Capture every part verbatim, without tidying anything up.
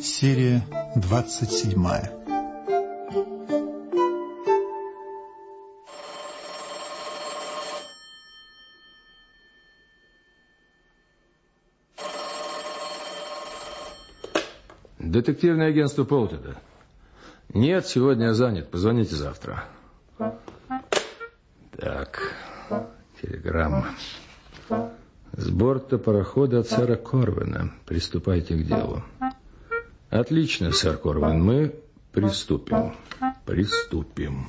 Серия двадцать седьмая. Детективное агентство Полтеда. Нет, сегодня я занят. Позвоните завтра. Так, телеграмма. С борта парохода от сэра Корвина. Приступайте к делу. Отлично, сэр Корвин. Мы приступим. Приступим.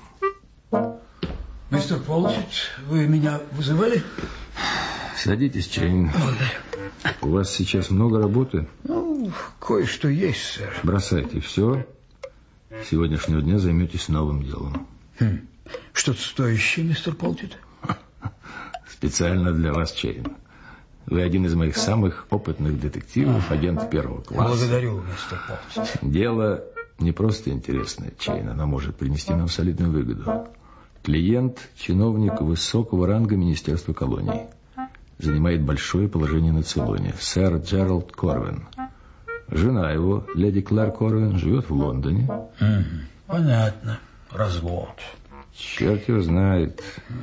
Мистер Полтед, вы меня вызывали? Садитесь, Чейн. Благодарю. У вас сейчас много работы? Ну, кое-что есть, сэр. Бросайте все. С сегодняшнего дня займетесь новым делом. Хм. Что-то стоящее, мистер Полтед? Специально для вас, Чейн. Вы один из моих самых опытных детективов, агент первого класса. Благодарю, мистер Полтед. Дело не просто интересное, Чейн. Оно может принести нам солидную выгоду. Клиент – чиновник высокого ранга Министерства колоний. Занимает большое положение на Цейлоне. Сэр Джеральд Корвин. Жена его, леди Клэр Корвин, живет в Лондоне. Угу. Понятно. Развод. Черт его знает.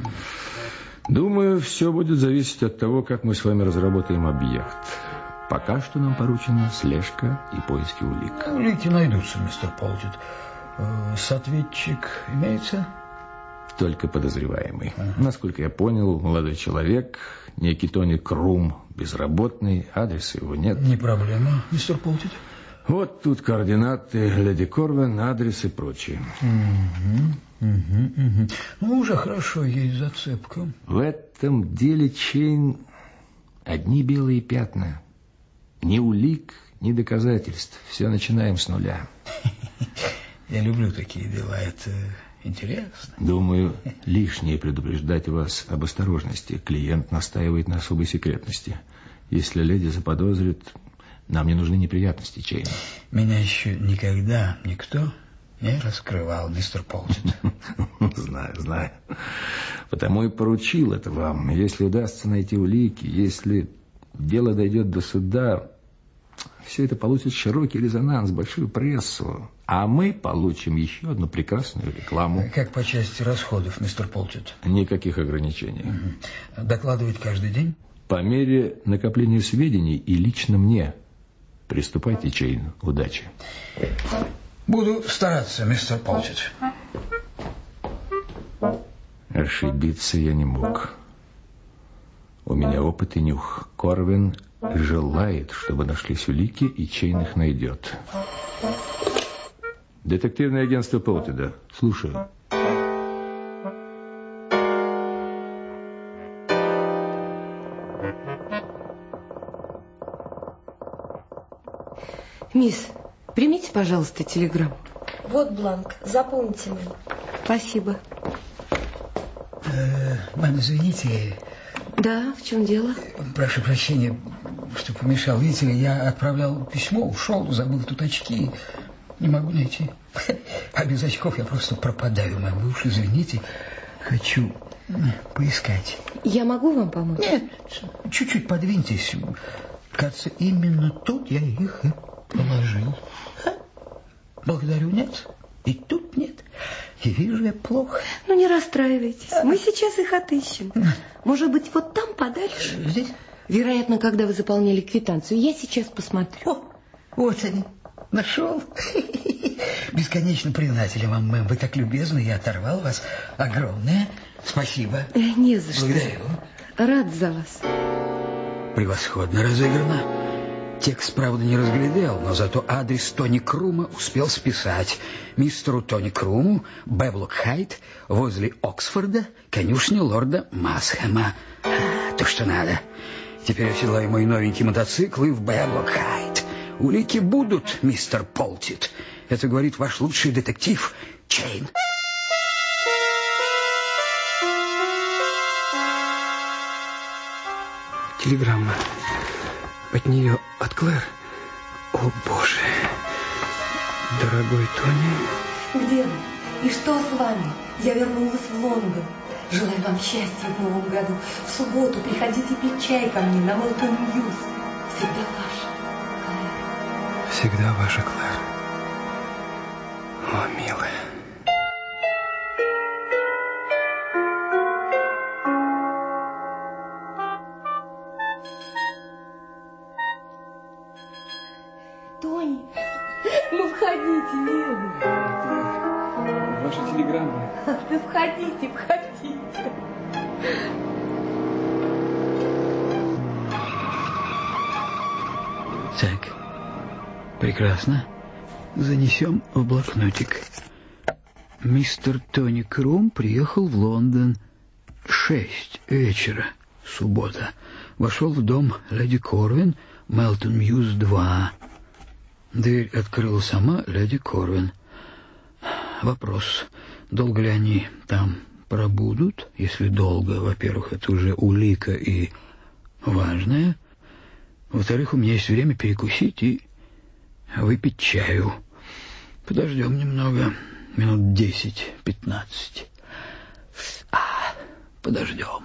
Думаю, все будет зависеть от того, как мы с вами разработаем объект. Пока что нам поручена слежка и поиски улик. Улики найдутся, мистер Полтед. Соответчик имеется? Только подозреваемый. Ага. Насколько я понял, молодой человек, некий Тони Крум, безработный, адреса его нет. Не проблема, мистер Полтед. Вот тут координаты леди Корвин, адрес и прочее. Угу, угу, угу. Ну, уже хорошо, есть зацепка. В этом деле, Чейн, одни белые пятна. Ни улик, ни доказательств. Все начинаем с нуля. Я люблю такие дела, это интересно. Думаю, лишнее предупреждать вас об осторожности. Клиент настаивает на особой секретности. Если леди заподозрит... Нам не нужны неприятности, Чейн. Меня еще никогда никто не раскрывал, мистер Полтед. Знаю, знаю. Потому и поручил это вам. Если удастся найти улики, если дело дойдет до суда, все это получит широкий резонанс, большую прессу. А мы получим еще одну прекрасную рекламу. Как по части расходов, мистер Полтед? Никаких ограничений. Угу. Докладывать каждый день? По мере накопления сведений и лично мне. Приступайте, Чейн. Удачи. Буду стараться, мистер Полтед. Ошибиться я не мог. У меня опыт и нюх. Корвин желает, чтобы нашлись улики, и Чейн их найдет. Детективное агентство Полтеда. Слушаю. Мисс, примите, пожалуйста, телеграмму. Вот бланк, заполните, мэм. Спасибо. Э, мэм, извините. Да, в чем дело? Прошу прощения, что помешал. Видите ли, я отправлял письмо, ушел, забыл тут очки. Не могу найти. А без очков я просто пропадаю, мэм. Вы уж извините, хочу поискать. Я могу вам помочь? Нет, чуть-чуть подвиньтесь. Кажется, именно тут я их и положил. А? Благодарю, нет. И тут нет. И вижу я плохо. Ну, не расстраивайтесь. А? Мы сейчас их отыщем. Может быть, вот там подальше? Здесь? Вероятно, когда вы заполняли квитанцию. Я сейчас посмотрю. О, вот они. Нашел. Бесконечно признателен вам, мэм. Вы так любезны, я оторвал вас. Огромное спасибо. Э, не за что. Благодарю. Рад за вас. Превосходно разыграно. Текст, правда, не разглядел, но зато адрес Тони Крума успел списать. Мистеру Тони Круму, Бэблок-Хайт, возле Оксфорда, конюшня лорда Масхэма. А, то, что надо. Теперь оседлаю мой новенький мотоцикл и в Бэблок-Хайт. Улики будут, мистер Полтед. Это говорит ваш лучший детектив Чейн. Телеграмма. От нее, от Клэр. О, Боже. Дорогой Тони. Где вы? И что с вами? Я вернулась в Лондон. Желаю вам счастья в новом году. В субботу приходите пить чай ко мне на Молтон Ньюс. Всегда ваша Клэр. Всегда ваша, Клэр. О, милая. Тони, ну входите, милый. Ваша телеграмма. Да входите, входите. Так, прекрасно. Занесем в блокнотик. Мистер Тони Крум приехал в Лондон. Шесть вечера, суббота. Вошел в дом леди Корвин, Мелтон Мьюз два. Дверь открыла сама леди Корвин. Вопрос, долго ли они там пробудут? Если долго, во-первых, это уже улика и важная. Во-вторых, у меня есть время перекусить и выпить чаю. Подождем немного, минут десять-пятнадцать. А, подождем.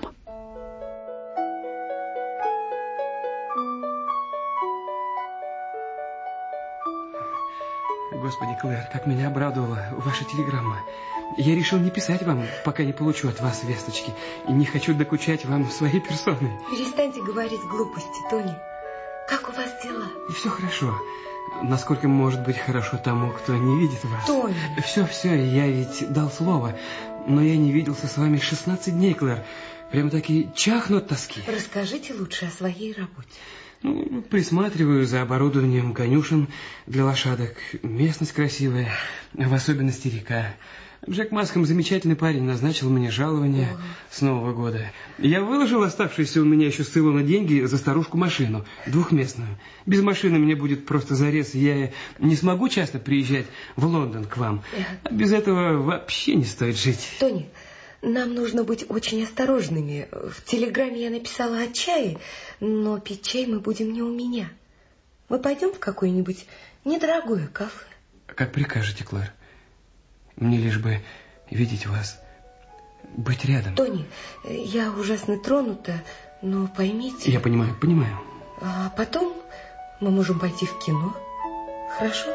Господи, Клэр, как меня обрадовала ваша телеграмма. Я решил не писать вам, пока не получу от вас весточки. И не хочу докучать вам своей персоной. Перестаньте говорить глупости, Тони. Как у вас дела? И все хорошо. Насколько может быть хорошо тому, кто не видит вас. Тони. Все, все, я ведь дал слово. Но я не виделся с вами шестнадцать дней, Клэр. Прямо таки чахну от тоски. Расскажите лучше о своей работе. Ну, присматриваю за оборудованием конюшен для лошадок. Местность красивая, в особенности река. Джек Маском, замечательный парень, назначил мне жалование О. с Нового года. Я выложил оставшиеся у меня еще с Илона деньги за старушку машину, двухместную. Без машины мне будет просто зарез, и я не смогу часто приезжать в Лондон к вам. А без этого вообще не стоит жить. Тони, нам нужно быть очень осторожными. В телеграмме я написала о чае, но пить чай мы будем не у меня. Мы пойдем в какое-нибудь недорогое кафе. Как прикажете, Клэр. Мне лишь бы видеть вас, быть рядом. Тони, я ужасно тронута, но поймите... Я понимаю, понимаю. А потом мы можем пойти в кино. Хорошо?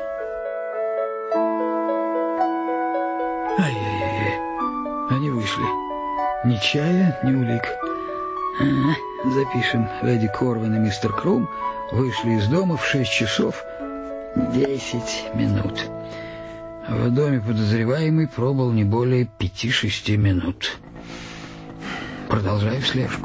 Ай-яй-яй, они вышли. Ни чая, ни улик. А, запишем. Леди Корвин и мистер Крум вышли из дома в шесть часов десять минут. В доме подозреваемый пробыл не более пяти-шести минут. Продолжаю слежку.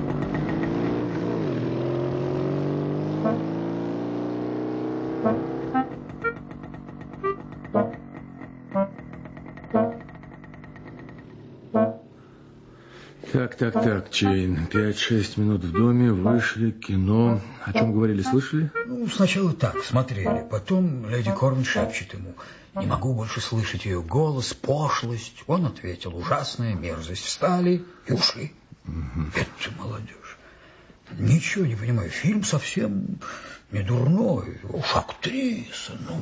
Так, так, так, Чейн. Пять-шесть минут в доме, вышли, кино. О чем говорили, слышали? Ну, сначала так, смотрели. Потом леди Корвин шепчет ему: «Не могу больше слышать ее голос, пошлость». Он ответил: «Ужасная мерзость». Встали и ушли. Угу. Это молодежь. Ничего не понимаю. Фильм совсем не дурной. Уж актриса, ну...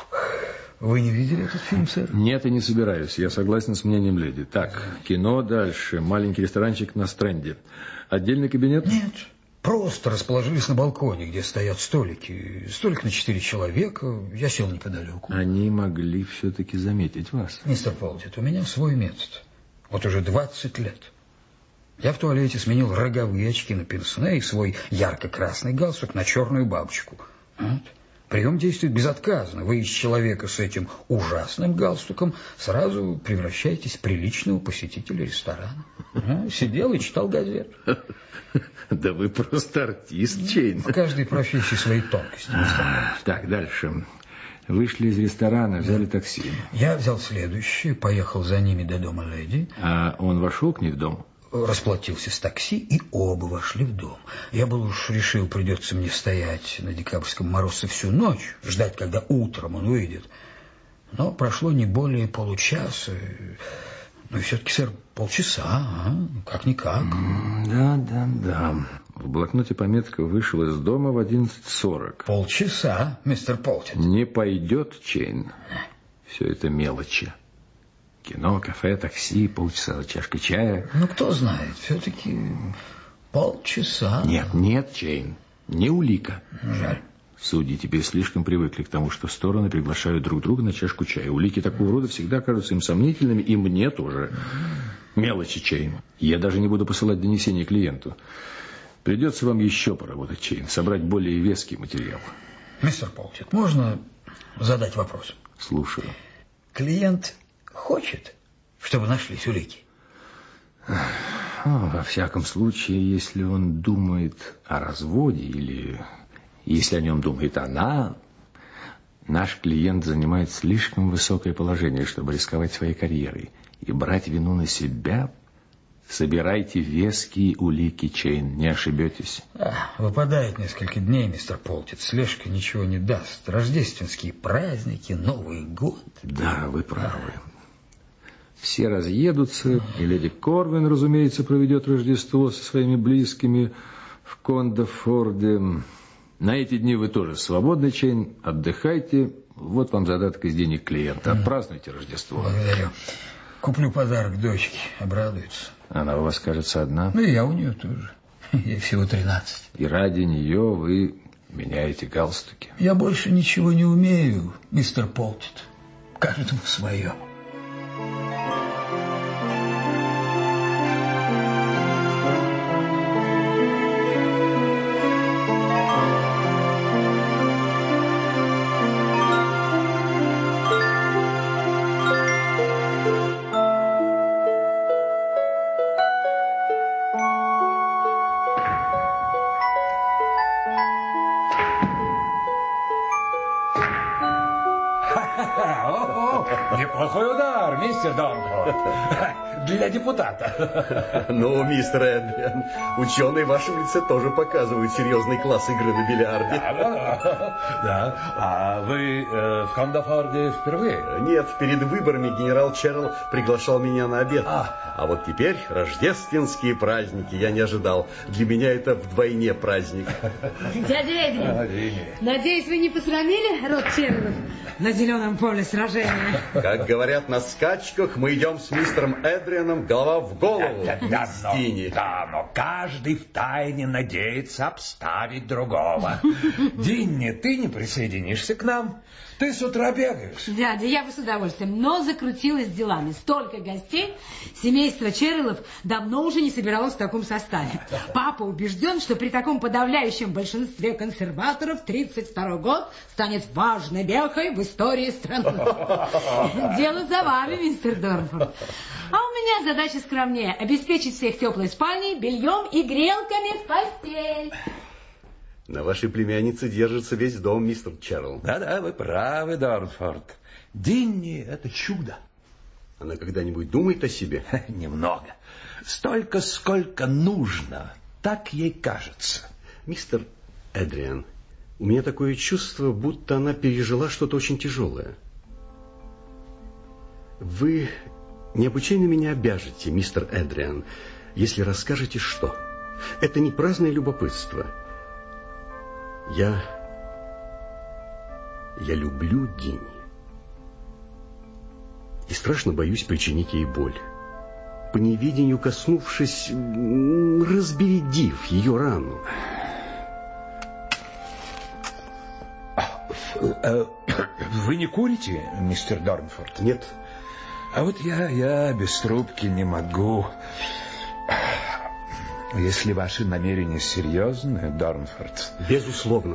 Вы не видели этот фильм, сэр? Нет, и не собираюсь. Я согласен с мнением леди. Так, кино дальше. Маленький ресторанчик на Стрэнде. Отдельный кабинет? Нет. Просто расположились на балконе, где стоят столики. Столик на четыре человека. Я сел неподалеку. Они могли все-таки заметить вас. Мистер Полтит, у меня свой метод. Вот уже двадцать лет. Я в туалете сменил роговые очки на пенсне и свой ярко-красный галстук на черную бабочку. Вот. Прием действует безотказно. Вы из человека с этим ужасным галстуком сразу превращаетесь в приличного посетителя ресторана. А, сидел и читал газету. Да вы просто артист, Чейн. В каждой профессии свои тонкости. Так, дальше. Вышли из ресторана, взяли такси. Я взял следующее, поехал за ними до дома леди. А он вошел к ней в дом? Расплатился с такси, и оба вошли в дом. Я был уж решил, придется мне стоять на декабрьском морозе всю ночь, ждать, когда утром он выйдет. Но прошло не более получаса. Ну и все-таки, сэр, полчаса, а? Как-никак. Да, да, да. В блокноте пометка: вышел из дома в одиннадцать сорок. Полчаса, мистер Полтит. Не пойдет, Чейн. Все это мелочи. Кино, кафе, такси, полчаса за чашкой чая. Ну, кто знает, все-таки полчаса. Нет, нет, Чейн, не улика. Жаль. Судьи теперь слишком привыкли к тому, что стороны приглашают друг друга на чашку чая. Улики такого рода всегда кажутся им сомнительными, и мне тоже. Мелочи, Чейн. Я даже не буду посылать донесение клиенту. Придется вам еще поработать, Чейн, собрать более веский материал. Мистер Полтит, можно задать вопрос? Слушаю. Клиент хочет, чтобы нашлись улики? Ну, во всяком случае, если он думает о разводе или если о нем думает она, наш клиент занимает слишком высокое положение, чтобы рисковать своей карьерой и брать вину на себя. Собирайте веские улики, Чейн, не ошибетесь. А, выпадает несколько дней, мистер Полтит. Слежка ничего не даст. Рождественские праздники, Новый год. Да, вы правы. Все разъедутся, и леди Корвин, разумеется, проведет Рождество со своими близкими в Кондефорде. На эти дни вы тоже свободны, Чейн. Отдыхайте. Вот вам задаток из денег клиента. Отпразднуйте Рождество. Благодарю. Куплю подарок дочке. Обрадуется. Она у вас, кажется, одна. Ну, и я у нее тоже. Ей всего тринадцать. И ради нее вы меняете галстуки. Я больше ничего не умею, мистер Полтит. Каждому свое. Неплохой удар, мистер Дорнфорд. Для депутата. Ну, мистер Эдриан, ученые в вашем лице тоже показывают серьезный класс игры на бильярде. Да, да, да. А вы э, в Кондефорде впервые? Нет, перед выборами генерал Черрилл приглашал меня на обед. А. а вот теперь рождественские праздники. Я не ожидал. Для меня это вдвойне праздник. Дядя Эдриан, надеюсь, вы не посрамили род Черриллов на зеленом поле сражения? Как говорят на скачках, мы идем с мистером Эдрианом голова в голову. Да, да, но, да, но каждый втайне надеется обставить другого. Динни, ты не присоединишься к нам? Ты с утра бегаешь. Дядя, я бы с удовольствием, но закрутилась делами. Столько гостей. Семейство Черриллов давно уже не собиралось в таком составе. Папа убежден, что при таком подавляющем большинстве консерваторов тридцать второй год станет важной вехой в истории страны. Дело за вами, мистер Дорнфорд. А у меня задача скромнее. Обеспечить всех теплой спальней, бельем и грелками в постель. На вашей племяннице держится весь дом, мистер Черрилл. Да-да, вы правы, Дорнфорд. Динни — это чудо. Она когда-нибудь думает о себе? Немного. Столько, сколько нужно. Так ей кажется. Мистер Эдриан, у меня такое чувство, будто она пережила что-то очень тяжелое. Вы необычайно меня обяжете, мистер Эдриан, если расскажете, что. Это не праздное любопытство. Я... Я люблю Динни. И страшно боюсь причинить ей боль. По неведению коснувшись, разбередив ее рану. Вы не курите, мистер Дорнфорд? Нет. А вот я, я без трубки не могу. Если ваши намерения серьезны, Дорнфорд... Безусловно.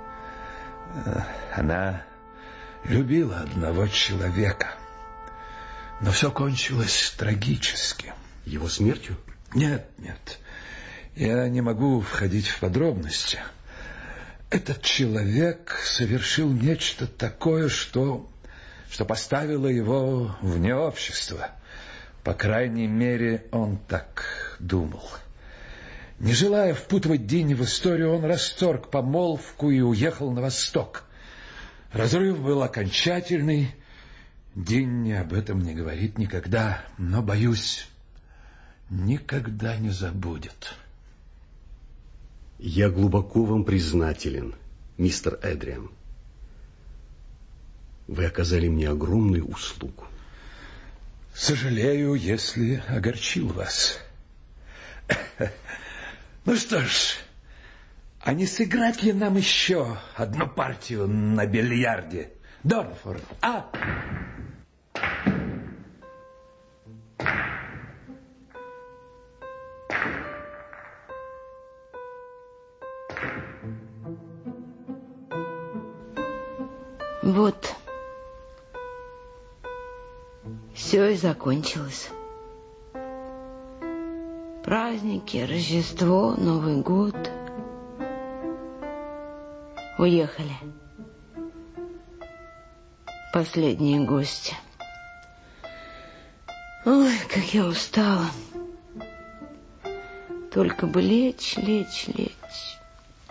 Она любила одного человека. Но все кончилось трагически. Его смертью? Нет, нет. Я не могу входить в подробности. Этот человек совершил нечто такое, что, что поставило его вне общества. По крайней мере, он так думал. Не желая впутывать Динни в историю, он расторг помолвку и уехал на восток. Разрыв был окончательный. Динни об этом не говорит никогда, но, боюсь, никогда не забудет. Я глубоко вам признателен, мистер Эдриан. Вы оказали мне огромную услугу. Сожалею, если огорчил вас. Ну что ж, А не сыграть ли нам еще одну партию на бильярде? Дорнфорд, а? Вот. Все и закончилось. Праздники, Рождество, Новый год. Уехали. Последние гости. Ой, как я устала. Только бы лечь, лечь, лечь.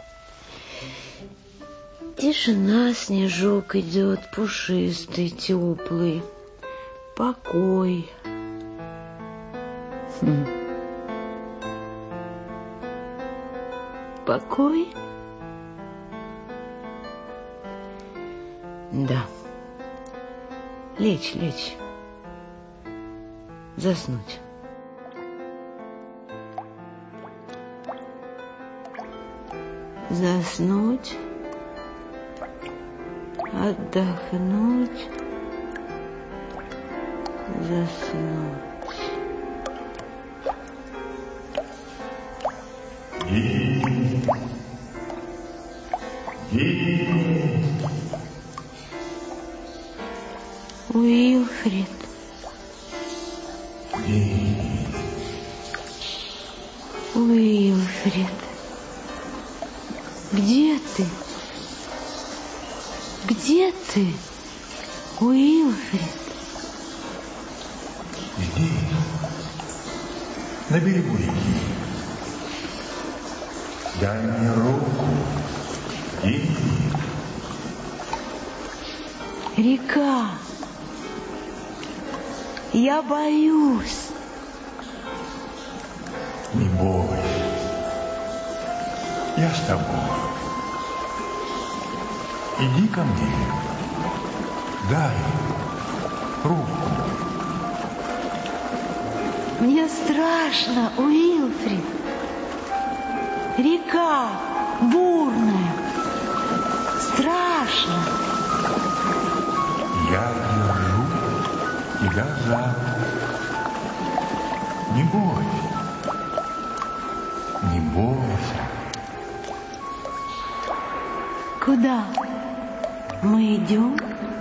Тишина, снежок идет, пушистый, теплый. Покой. Хм. Покой? Да. Лечь, лечь. Заснуть. Заснуть. Отдохнуть. Заснуть. День. День. Уилфрид. День. Уилфрид. Где ты? Где ты, Уилфрид? Здесь, на берегу реки. Дай мне руку, иди. Река. Я боюсь. Не бойся. Я с тобой. Иди ко мне. Дай руку. Мне страшно, Уилфрид. Река бурная. Страшно. Я держу тебя за руку. Не бойся. Не бойся. Куда мы идем?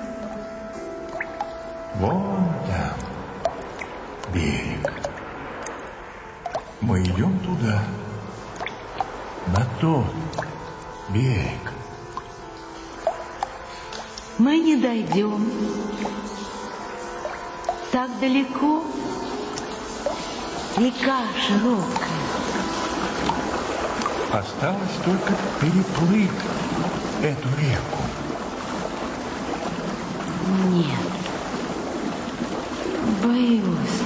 Вон там берег. Мы идем туда, на тот берег. Мы не дойдем. Так далеко. Река широкая. Осталось только переплыть эту реку. Нет. Боюсь.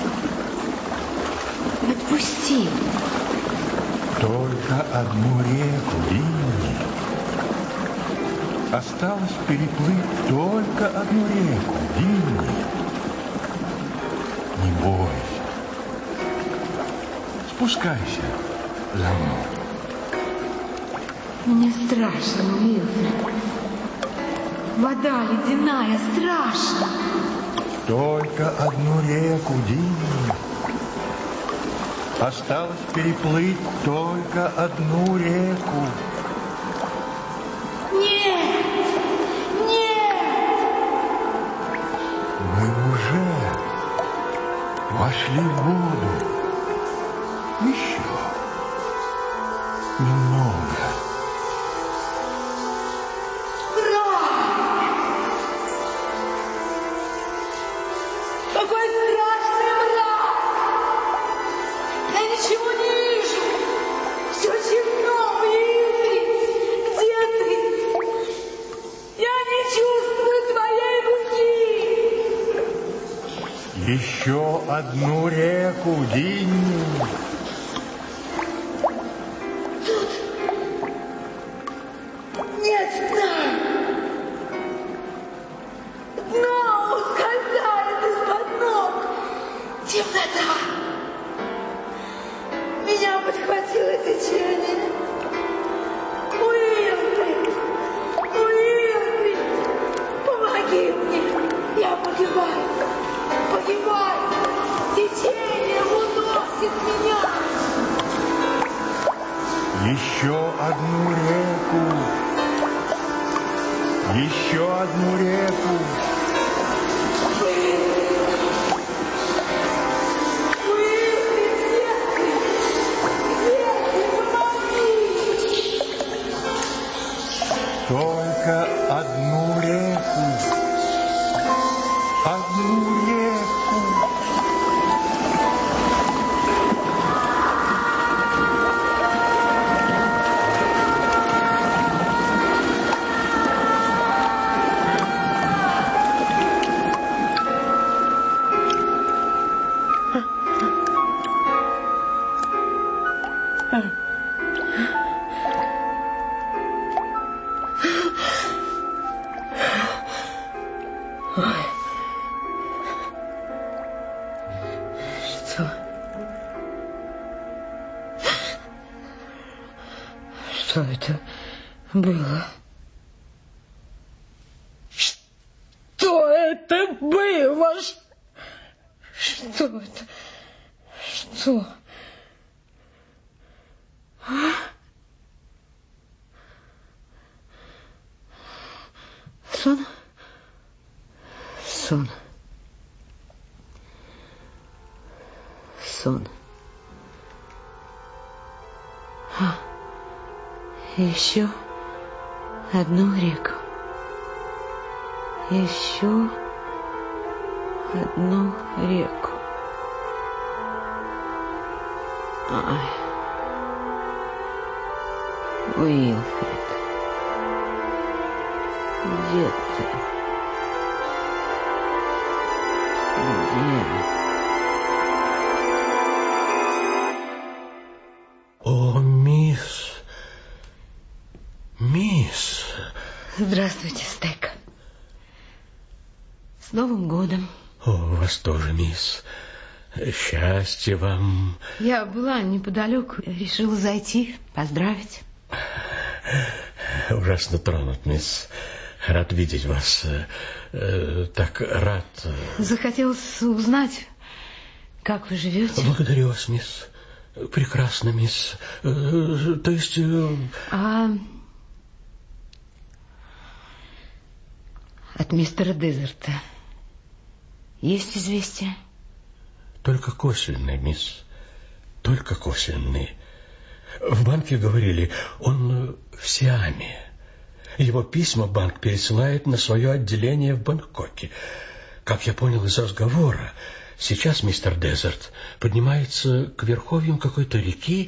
Отпусти. Только одну реку, Динни. Осталось переплыть только одну реку, Динни. Не бойся. Спускайся за мной. Мне страшно, Уилфрид. Вода ледяная, страшно. Только одну реку, Динни. Осталось переплыть только одну реку. Нет! Нет! Мы уже вошли в воду. Еще немного. Какой страшный мрак! Я ничего не вижу! Все темно, Уилфрид! Где ты? Я не чувствую твоей руки! Еще одну реку, Динни. Нет дна! Дно ускользает из-под ног! Темнота! Меня подхватило течение! Еще одну реку. Еще одну реку. Только одну реку. Одну реку. Что это было? Что это было? Что это? Что? А? Сон? Сон. Сон. А. Еще одну реку. Еще одну реку. Ай. Уилфред. Где ты? Где? О, мисс... Мисс... Здравствуйте, Стек. С Новым годом. О, вас тоже, мисс. Счастья вам. Я была неподалеку, решила зайти, поздравить. Ужасно тронут, мисс. Рад видеть вас. Так рад. Захотелось узнать, как вы живете. Благодарю вас, мисс. Прекрасно, мисс. То есть... А... От мистера Дезерта есть известия? Только косвенные, мисс. Только косвенные. В банке говорили, он в Сиаме. Его письма банк пересылает на свое отделение в Бангкоке. Как я понял из разговора, сейчас мистер Дезерт поднимается к верховьям какой-то реки.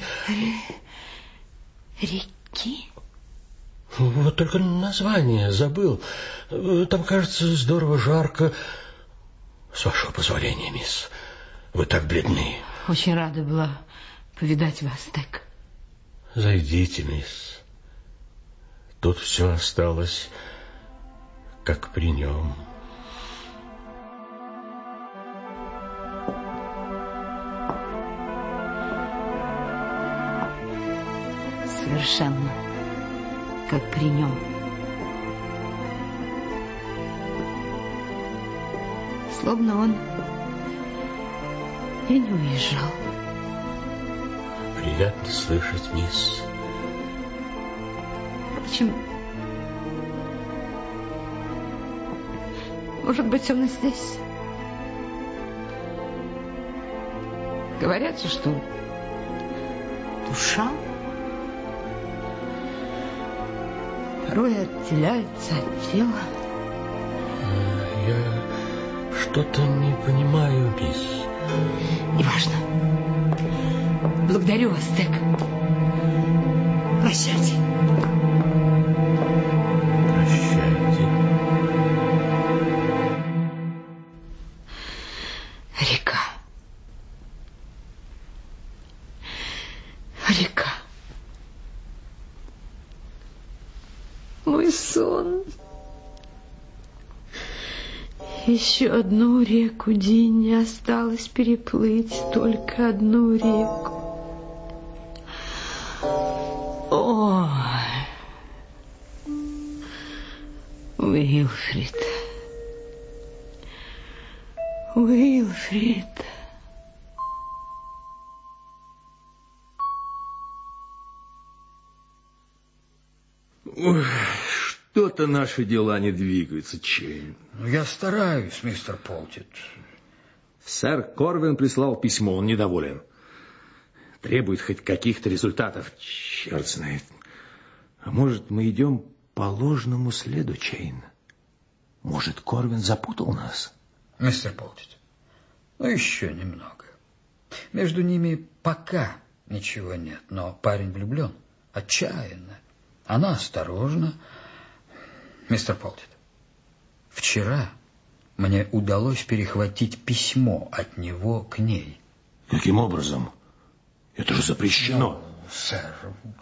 Реки? Вот только название забыл. Там, кажется, здорово жарко. С вашего позволения, мисс, вы так бледны. Очень рада была повидать вас, Стек. Зайдите, мисс. Тут все осталось, как при нем. Совершенно как при нем. Словно он и не уезжал. Приятно слышать, мисс. Впрочем, может быть, он и здесь. Говорят же, что душа порой отделяется от тела. Я что-то не понимаю, мисс. Неважно. Благодарю вас, Стек. Прощайте. Прощайте. Река. Река. Мой сон. Еще одну реку Динни осталось переплыть, только одну реку. Ой, Уилфрид, Уилфрид. Ой, что-то наши дела не двигаются, Чейн. Ну, я стараюсь, мистер Полтит. Сэр Корвин прислал письмо, он недоволен. Требует хоть каких-то результатов. Черт знает. А может, мы идем по ложному следу, Чейн? Может, Корвин запутал нас? Мистер Полтит, ну еще немного. Между ними пока ничего нет, но парень влюблен, отчаянно. Она осторожна. Мистер Полтит, вчера мне удалось перехватить письмо от него к ней. Каким образом? Это же запрещено. Ну, сэр,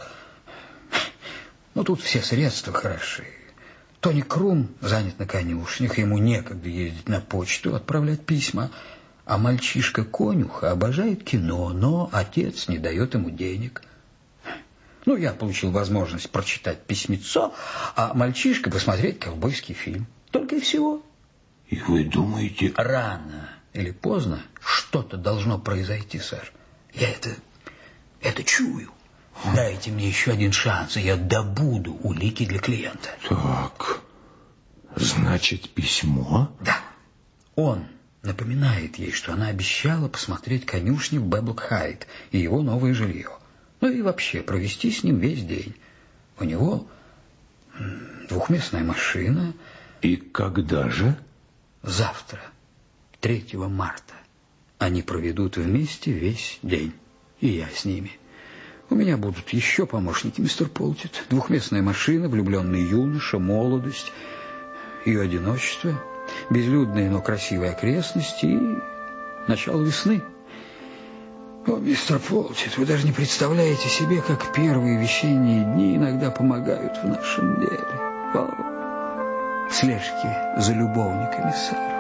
ну тут все средства хороши. Тони Крум занят на конюшнях, ему некогда ездить на почту, отправлять письма. А мальчишка-конюха обожает кино, но отец не дает ему денег. Ну, я получил возможность прочитать письмецо, а мальчишка посмотреть ковбойский фильм. Только и всего. И вы думаете... Рано или поздно что-то должно произойти, сэр. Я это... это чую. Дайте мне еще один шанс, и я добуду улики для клиента. Так, значит, письмо? Да. Он напоминает ей, что она обещала посмотреть конюшни в Бэблок-Хайт и его новое жилье. Ну и вообще провести с ним весь день. У него двухместная машина. И когда же? Завтра, третьего марта. Они проведут вместе весь день. И я с ними. У меня будут еще помощники, мистер Полтит. Двухместная машина, влюбленный юноша, молодость, ее одиночество, безлюдные, но красивые окрестности и начало весны. О, мистер Полтит, вы даже не представляете себе, как первые весенние дни иногда помогают в нашем деле. О, слежки за любовниками, сэр.